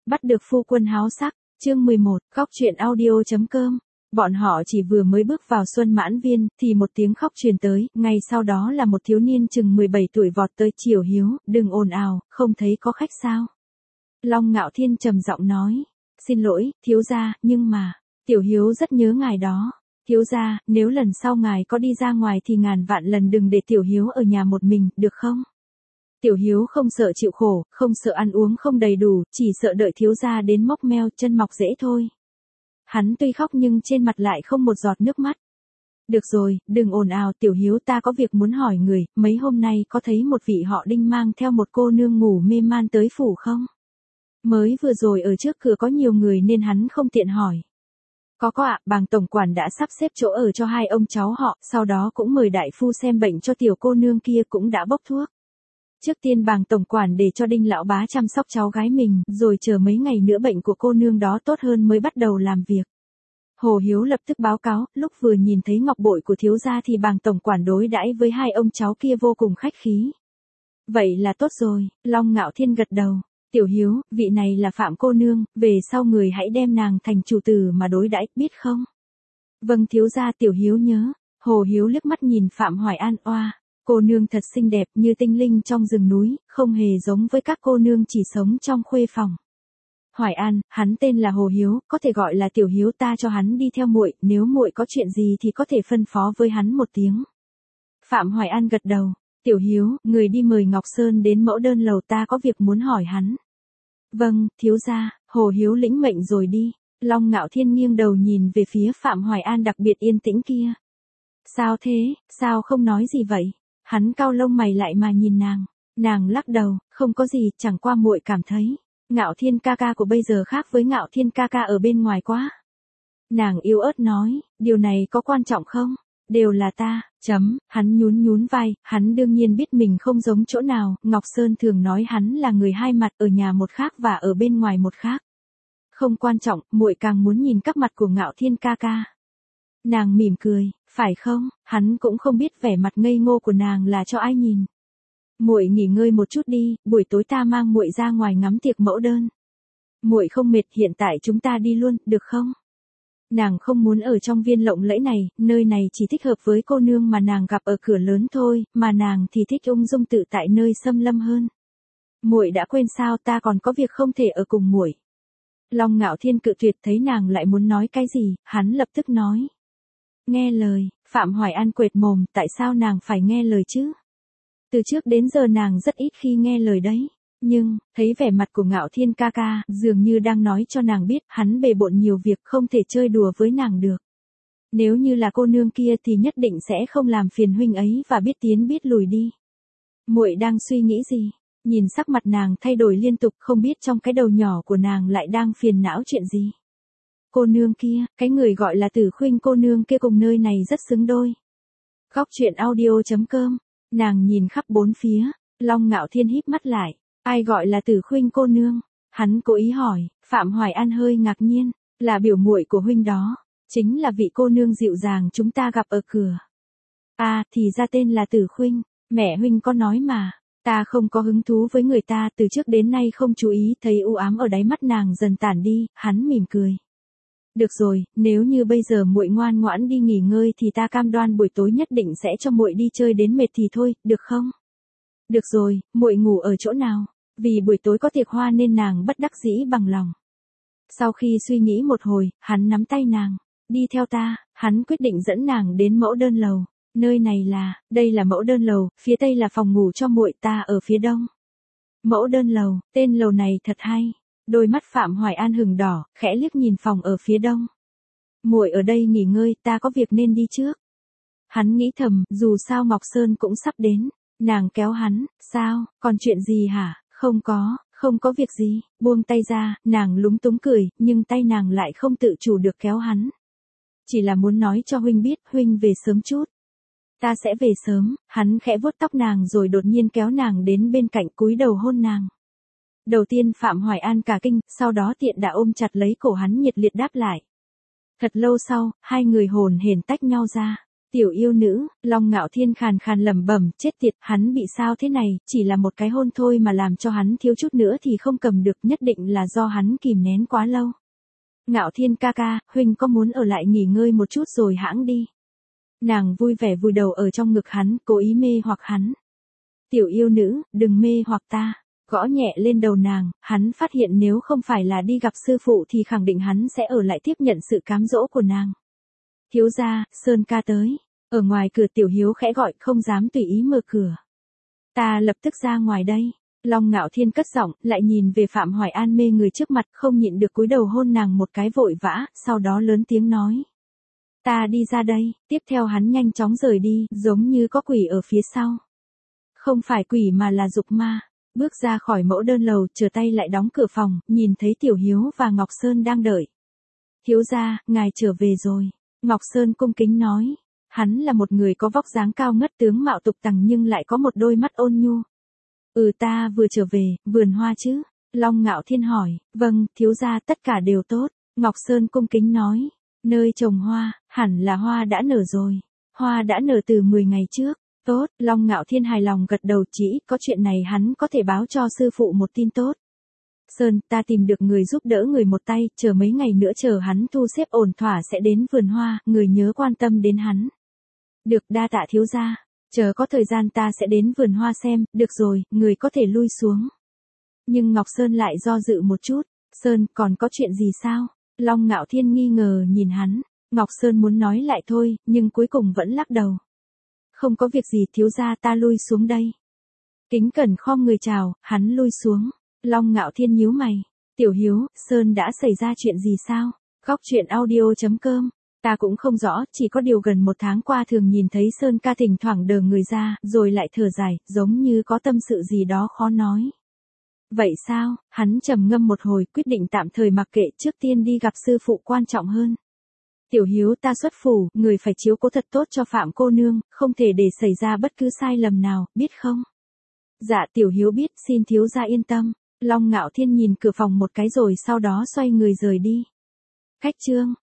Bắt được phu quân háo sắc, chương 11, khóc truyện audio.com. Bọn họ chỉ vừa mới bước vào Xuân Mãn Viên, thì một tiếng khóc truyền tới, ngay sau đó là một thiếu niên chừng 17 tuổi vọt tới. Tiểu Hiếu, đừng ồn ào, không thấy có khách sao? Long Ngạo Thiên trầm giọng nói, xin lỗi, thiếu gia, nhưng mà, Tiểu Hiếu rất nhớ ngài đó. Thiếu gia, nếu lần sau ngài có đi ra ngoài thì ngàn vạn lần đừng để Tiểu Hiếu ở nhà một mình, được không? Tiểu Hiếu không sợ chịu khổ, không sợ ăn uống không đầy đủ, chỉ sợ đợi thiếu gia đến móc meo chân mọc rễ thôi. Hắn tuy khóc nhưng trên mặt lại không một giọt nước mắt. Được rồi, đừng ồn ào Tiểu Hiếu, ta có việc muốn hỏi người, mấy hôm nay có thấy một vị họ Đinh mang theo một cô nương ngủ mê man tới phủ không? Mới vừa rồi ở trước cửa có nhiều người nên hắn không tiện hỏi. Có ạ, Bàng tổng quản đã sắp xếp chỗ ở cho hai ông cháu họ, sau đó cũng mời đại phu xem bệnh cho tiểu cô nương kia, cũng đã bốc thuốc. Trước tiên Bàng tổng quản để cho Đinh lão bá chăm sóc cháu gái mình, rồi chờ mấy ngày nữa bệnh của cô nương đó tốt hơn mới bắt đầu làm việc. Hồ Hiếu lập tức báo cáo, lúc vừa nhìn thấy ngọc bội của thiếu gia thì Bàng tổng quản đối đãi với hai ông cháu kia vô cùng khách khí. Vậy là tốt rồi, Long Ngạo Thiên gật đầu. Tiểu Hiếu, vị này là Phạm cô nương, về sau người hãy đem nàng thành chủ tử mà đối đãi, biết không? Vâng thiếu gia, Tiểu Hiếu nhớ. Hồ Hiếu liếc mắt nhìn Phạm Hoài An, oa, cô nương thật xinh đẹp như tinh linh trong rừng núi, không hề giống với các cô nương chỉ sống trong khuê phòng. Hoài An, hắn tên là Hồ Hiếu, có thể gọi là Tiểu Hiếu, ta cho hắn đi theo muội, nếu muội có chuyện gì thì có thể phân phó với hắn một tiếng. Phạm Hoài An gật đầu. Tiểu Hiếu, người đi mời Ngọc Sơn đến mẫu đơn lầu, ta có việc muốn hỏi hắn. Vâng, thiếu gia. Hồ Hiếu lĩnh mệnh rồi đi. Long Ngạo Thiên nghiêng đầu nhìn về phía Phạm Hoài An đặc biệt yên tĩnh kia. Sao thế, sao không nói gì vậy? Hắn cau lông mày lại mà nhìn nàng. Nàng lắc đầu, không có gì, chẳng qua muội cảm thấy Ngạo Thiên ca ca của bây giờ khác với Ngạo Thiên ca ca ở bên ngoài quá. Nàng yếu ớt nói, điều này có quan trọng không? Đều là ta, hắn nhún vai, hắn đương nhiên biết mình không giống chỗ nào, Ngọc Sơn thường nói hắn là người hai mặt, ở nhà một khác và ở bên ngoài một khác. Không quan trọng, muội càng muốn nhìn các mặt của Ngạo Thiên ca ca. Nàng mỉm cười, phải không? Hắn cũng không biết vẻ mặt ngây ngô của nàng là cho ai nhìn. Muội nghỉ ngơi một chút đi, buổi tối ta mang muội ra ngoài ngắm tiệc mẫu đơn. Muội không mệt, hiện tại chúng ta đi luôn, được không? Nàng không muốn ở trong viên lộng lẫy này, nơi này chỉ thích hợp với cô nương mà nàng gặp ở cửa lớn thôi, mà nàng thì thích ung dung tự tại nơi xâm lâm hơn. Muội đã quên sao, ta còn có việc không thể ở cùng muội. Long Ngạo Thiên cự tuyệt, thấy nàng lại muốn nói cái gì, hắn lập tức nói. Nghe lời. Phạm Hoài An quệt mồm, tại sao nàng phải nghe lời chứ? Từ trước đến giờ nàng rất ít khi nghe lời đấy. Nhưng, thấy vẻ mặt của Ngạo Thiên ca ca, dường như đang nói cho nàng biết, hắn bề bộn nhiều việc, không thể chơi đùa với nàng được. Nếu như là cô nương kia thì nhất định sẽ không làm phiền huynh ấy và biết tiến biết lùi đi. Muội đang suy nghĩ gì? Nhìn sắc mặt nàng thay đổi liên tục, không biết trong cái đầu nhỏ của nàng lại đang phiền não chuyện gì. Cô nương kia, cái người gọi là Tử Khuynh cô nương kia cùng nơi này rất xứng đôi. Khóc truyện audio.com. Nàng nhìn khắp bốn phía, Long Ngạo Thiên híp mắt lại. Ai gọi là Tử Khuynh cô nương? Hắn cố ý hỏi. Phạm Hoài An hơi ngạc nhiên, là biểu muội của huynh đó, chính là vị cô nương dịu dàng chúng ta gặp ở cửa. À, thì ra tên là Tử Khuynh, mẹ huynh có nói mà, ta không có hứng thú với người ta, từ trước đến nay không chú ý, thấy u ám ở đáy mắt nàng dần tản đi, hắn mỉm cười. Được rồi, nếu như bây giờ muội ngoan ngoãn đi nghỉ ngơi thì ta cam đoan buổi tối nhất định sẽ cho muội đi chơi đến mệt thì thôi, được không? Được rồi, muội ngủ ở chỗ nào? Vì buổi tối có tiệc hoa nên nàng bất đắc dĩ bằng lòng. Sau khi suy nghĩ một hồi, hắn nắm tay nàng, đi theo ta, hắn quyết định dẫn nàng đến mẫu đơn lầu. Nơi này đây là mẫu đơn lầu, phía tây là phòng ngủ cho muội, ta ở phía đông. Mẫu đơn lầu, tên lầu này thật hay. Đôi mắt Phạm Hoài An hừng đỏ, khẽ liếc nhìn phòng ở phía đông. Muội ở đây nghỉ ngơi, ta có việc nên đi trước. Hắn nghĩ thầm, dù sao Ngọc Sơn cũng sắp đến. Nàng kéo hắn, sao, còn chuyện gì hả? Không có việc gì. Buông tay ra, nàng lúng túng cười, nhưng tay nàng lại không tự chủ được kéo hắn. Chỉ là muốn nói cho huynh biết, huynh về sớm chút. Ta sẽ về sớm. Hắn khẽ vuốt tóc nàng rồi đột nhiên kéo nàng đến bên cạnh, cúi đầu hôn nàng. Đầu tiên Phạm Hoài An cả kinh, sau đó tiện đã ôm chặt lấy cổ hắn nhiệt liệt đáp lại. Thật lâu sau, hai người hồn hển tách nhau ra. Tiểu yêu nữ, Long Ngạo Thiên khàn khàn lẩm bẩm, chết tiệt, hắn bị sao thế này, chỉ là một cái hôn thôi mà làm cho hắn thiếu chút nữa thì không cầm được, nhất định là do hắn kìm nén quá lâu. Ngạo Thiên ca ca, huynh có muốn ở lại nghỉ ngơi một chút rồi hãng đi. Nàng vui vẻ vùi đầu ở trong ngực hắn, cố ý mê hoặc hắn. Tiểu yêu nữ, đừng mê hoặc ta. Gõ nhẹ lên đầu nàng, hắn phát hiện nếu không phải là đi gặp sư phụ thì khẳng định hắn sẽ ở lại tiếp nhận sự cám dỗ của nàng. Thiếu gia, Sơn ca tới. Ở ngoài cửa Tiểu Hiếu khẽ gọi, không dám tùy ý mở cửa. Ta lập tức ra ngoài đây. Long Ngạo Thiên cất giọng, lại nhìn về Phạm Hoài An mê người trước mặt, không nhịn được cúi đầu hôn nàng một cái vội vã, sau đó lớn tiếng nói. Ta đi ra đây, tiếp theo hắn nhanh chóng rời đi, giống như có quỷ ở phía sau. Không phải quỷ mà là dục ma. Bước ra khỏi mẫu đơn lầu, trở tay lại đóng cửa phòng, nhìn thấy Tiểu Hiếu và Ngọc Sơn đang đợi. Thiếu gia, ngài trở về rồi. Ngọc Sơn cung kính nói. Hắn là một người có vóc dáng cao ngất tướng mạo tục tằng nhưng lại có một đôi mắt ôn nhu. Ta vừa trở về, vườn hoa chứ? Long Ngạo Thiên hỏi. Vâng, thiếu gia, tất cả đều tốt. Ngọc Sơn cung kính nói. Nơi trồng hoa, hẳn là hoa đã nở rồi. Hoa đã nở từ 10 ngày trước. Tốt, Long Ngạo Thiên hài lòng gật đầu, chỉ có chuyện này hắn có thể báo cho sư phụ một tin tốt. Sơn, ta tìm được người giúp đỡ người một tay, chờ mấy ngày nữa chờ hắn thu xếp ổn thỏa sẽ đến vườn hoa, người nhớ quan tâm đến hắn. Được, đa tạ thiếu gia, chờ có thời gian ta sẽ đến vườn hoa xem, được rồi, người có thể lui xuống. Nhưng Ngọc Sơn lại do dự một chút, Sơn, còn có chuyện gì sao? Long Ngạo Thiên nghi ngờ nhìn hắn, Ngọc Sơn muốn nói lại thôi, nhưng cuối cùng vẫn lắc đầu. Không có việc gì thiếu gia, ta lui xuống đây. Kính cẩn khom người chào, hắn lui xuống. Long Ngạo Thiên nhíu mày. Tiểu Hiếu, Sơn đã xảy ra chuyện gì sao? Góc truyện audio.com. Ta cũng không rõ, chỉ có điều gần 1 tháng qua thường nhìn thấy Sơn ca thỉnh thoảng đờ người ra, rồi lại thở dài, giống như có tâm sự gì đó khó nói. Vậy sao? Hắn trầm ngâm một hồi, quyết định tạm thời mặc kệ, trước tiên đi gặp sư phụ quan trọng hơn. Tiểu Hiếu, ta xuất phủ, người phải chiếu cố thật tốt cho Phạm cô nương, không thể để xảy ra bất cứ sai lầm nào, biết không? Dạ Tiểu Hiếu biết, xin thiếu gia yên tâm. Long Ngạo Thiên nhìn cửa phòng một cái rồi sau đó xoay người rời đi. Cách chương